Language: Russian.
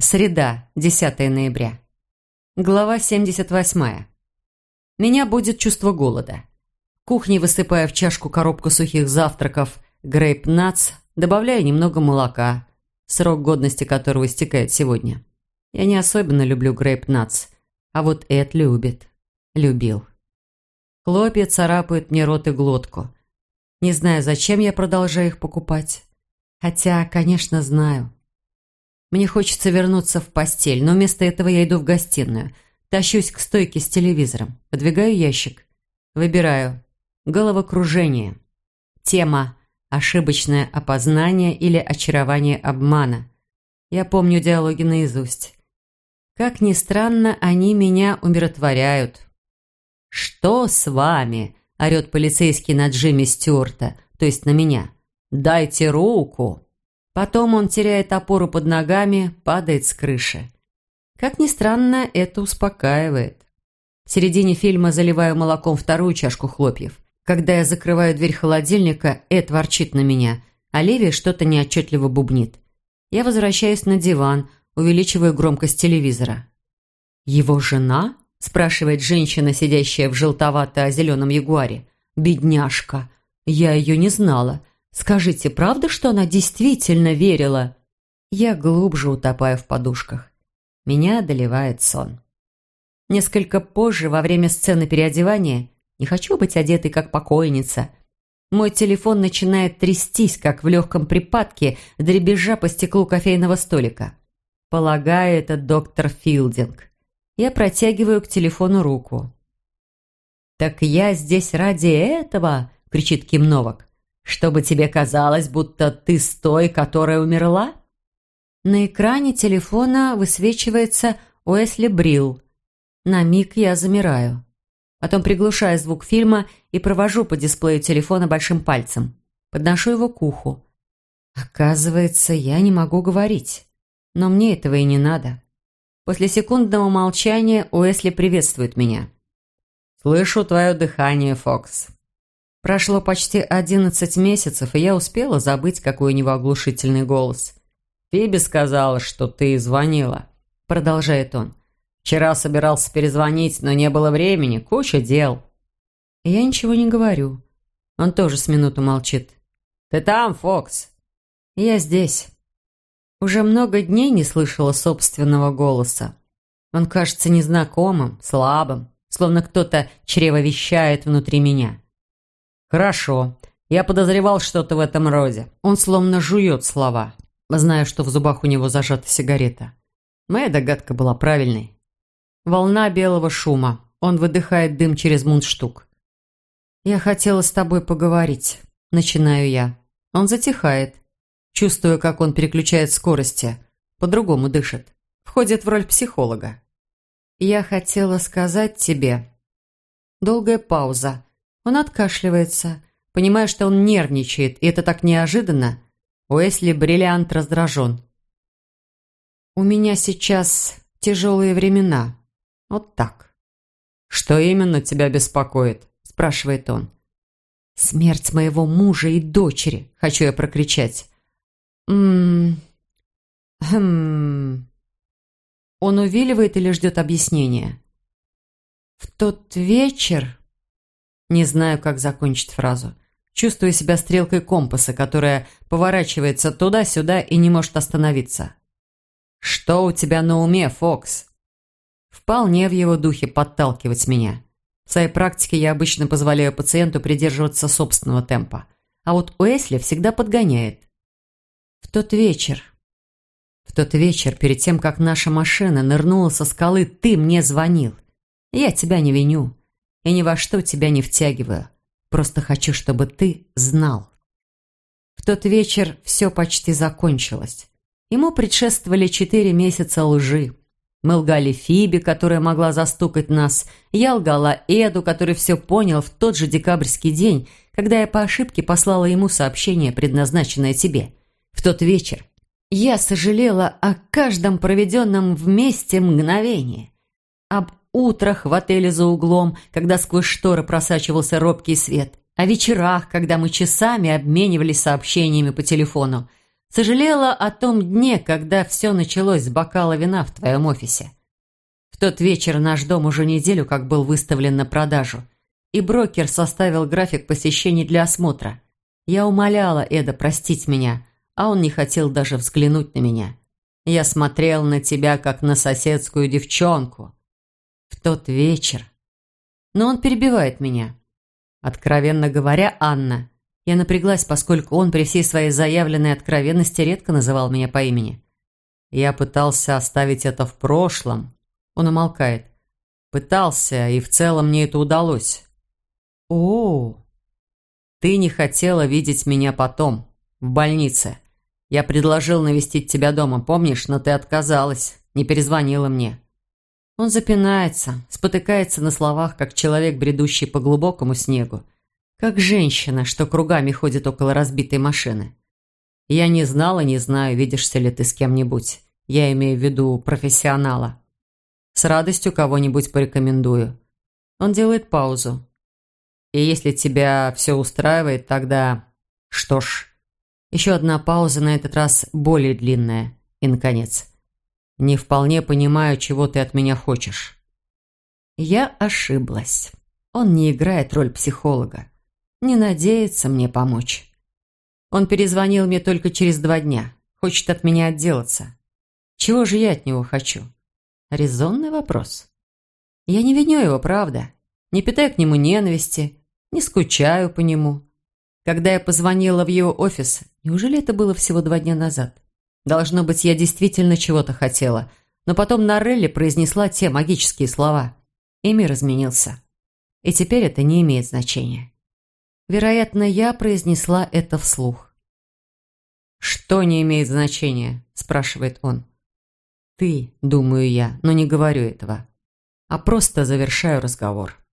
Среда, 10 ноября. Глава 78. Меня будет чувство голода. В кухне высыпая в чашку коробку сухих завтраков грейп-натс, добавляя немного молока, срок годности которого истекает сегодня. Я не особенно люблю грейп-натс, а вот Эд любит. Любил. Хлопья царапают мне рот и глотку. Не знаю, зачем я продолжаю их покупать. Хотя, конечно, знаю. Мне хочется вернуться в постель, но вместо этого я иду в гостиную. Тащусь к стойке с телевизором. Подвигаю ящик. Выбираю. Головокружение. Тема «Ошибочное опознание» или «Очарование обмана». Я помню диалоги наизусть. Как ни странно, они меня умиротворяют. «Что с вами?» – орет полицейский на Джимми Стюарта, то есть на меня. «Дайте руку!» Потом он теряет опору под ногами, падает с крыши. Как ни странно, это успокаивает. В середине фильма заливаю молоком вторую чашку хлопьев. Когда я закрываю дверь холодильника, Эд ворчит на меня, а Леви что-то неотчетливо бубнит. Я возвращаюсь на диван, увеличиваю громкость телевизора. «Его жена?» – спрашивает женщина, сидящая в желтовато-зеленом ягуаре. «Бедняжка! Я ее не знала. Скажите, правда, что она действительно верила?» Я глубже утопаю в подушках. Меня одолевает сон. Несколько позже, во время сцены переодевания, не хочу быть одетой как покойница. Мой телефон начинает трястись, как в легком припадке, дребезжа по стеклу кофейного столика. Полагаю, это доктор Филдинг. Я протягиваю к телефону руку. «Так я здесь ради этого!» – кричит Ким Новак. «Чтобы тебе казалось, будто ты с той, которая умерла?» На экране телефона высвечивается Уэсли Брилл. На миг я замираю. Потом приглушаю звук фильма и провожу по дисплею телефона большим пальцем. Подношу его к уху. Оказывается, я не могу говорить. Но мне этого и не надо. После секундного молчания Уэсли приветствует меня. «Слышу твое дыхание, Фокс». Прошло почти 11 месяцев, и я успела забыть, какой у него оглушительный голос. «Фиби сказала, что ты звонила», — продолжает он. «Вчера собирался перезвонить, но не было времени, куча дел». Я ничего не говорю. Он тоже с минуту молчит. «Ты там, Фокс?» «Я здесь». Уже много дней не слышала собственного голоса. Он кажется незнакомым, слабым, словно кто-то чревовещает внутри меня. «Хорошо. Я подозревал что-то в этом роде». Он словно жует слова, зная, что в зубах у него зажата сигарета. Моя догадка была правильной. Волна белого шума. Он выдыхает дым через мундштук. «Я хотела с тобой поговорить», — начинаю я. Он затихает. Чувствую, как он переключает скорости. По-другому дышит. Входит в роль психолога. «Я хотела сказать тебе...» Долгая пауза. Он откашливается. Понимая, что он нервничает, и это так неожиданно, Уэсли Бриллиант раздражен. «У меня сейчас тяжелые времена. Вот так». «Что именно тебя беспокоит?» – спрашивает он. «Смерть моего мужа и дочери», – хочу я прокричать. Он увиливает или ждет объяснения. «В тот вечер...» Не знаю, как закончить фразу. Чувствую себя стрелкой компаса, которая поворачивается туда-сюда и не может остановиться. «Что у тебя на уме, Фокс?» Вполне в его духе подталкивать меня. В своей практике я обычно позволяю пациенту придерживаться собственного темпа. А вот Уэсли всегда подгоняет. В тот вечер, перед тем, как наша машина нырнула со скалы, ты мне звонил. Я тебя не виню и ни во что тебя не втягиваю. Просто хочу, чтобы ты знал. В тот вечер все почти закончилось. Ему предшествовали 4 месяца лжи. Мы лгали Фиби, которая могла застукать нас. Я лгала Эду, который все понял в тот же декабрьский день, когда я по ошибке послала ему сообщение, предназначенное тебе. В тот вечер я сожалела о каждом проведенном вместе мгновении. Об утрах в отеле за углом, когда сквозь шторы просачивался робкий свет. О вечерах, когда мы часами обменивались сообщениями по телефону. Сожалела о том дне, когда все началось с бокала вина в твоем офисе. В тот вечер наш дом уже неделю как был выставлен на продажу, и брокер составил график посещений для осмотра. Я умоляла Эда простить меня, а он не хотел даже взглянуть на меня. Я смотрел на тебя, как на соседскую девчонку. В тот вечер. Но он перебивает меня. Откровенно говоря, Анна, я напряглась, поскольку он при всей своей заявленной откровенности редко называл меня по имени. Я пытался оставить это в прошлом. Он умолкает. Пытался, и в целом мне это удалось. О, ты не хотела видеть меня потом, в больнице. Я предложил навестить тебя дома, помнишь, но ты отказалась, не перезвонила мне. Он запинается, спотыкается на словах, как человек, бредущий по глубокому снегу, как женщина, что кругами ходит около разбитой машины. Я не знала, не знаю, видишься ли ты с кем-нибудь. Я имею в виду профессионала. С радостью кого-нибудь порекомендую. Он делает паузу. И если тебя все устраивает, тогда... Что ж, еще одна пауза, на этот раз более длинная. И, наконец, не вполне понимаю, чего ты от меня хочешь. Я ошиблась. Он не играет роль психолога. Не надеется мне помочь. Он перезвонил мне только через 2 дня. Хочет от меня отделаться. Чего же я от него хочу? Резонный вопрос. Я не виню его, правда. Не питаю к нему ненависти, не скучаю по нему. Когда я позвонила в его офис, неужели это было всего 2 дня назад? Должно быть, я действительно чего-то хотела, но потом Норрелли произнесла те магические слова, и мир изменился. И теперь это не имеет значения. Вероятно, я произнесла это вслух. «Что не имеет значения?» – спрашивает он. «Ты», – думаю я, но не говорю этого, а просто завершаю разговор.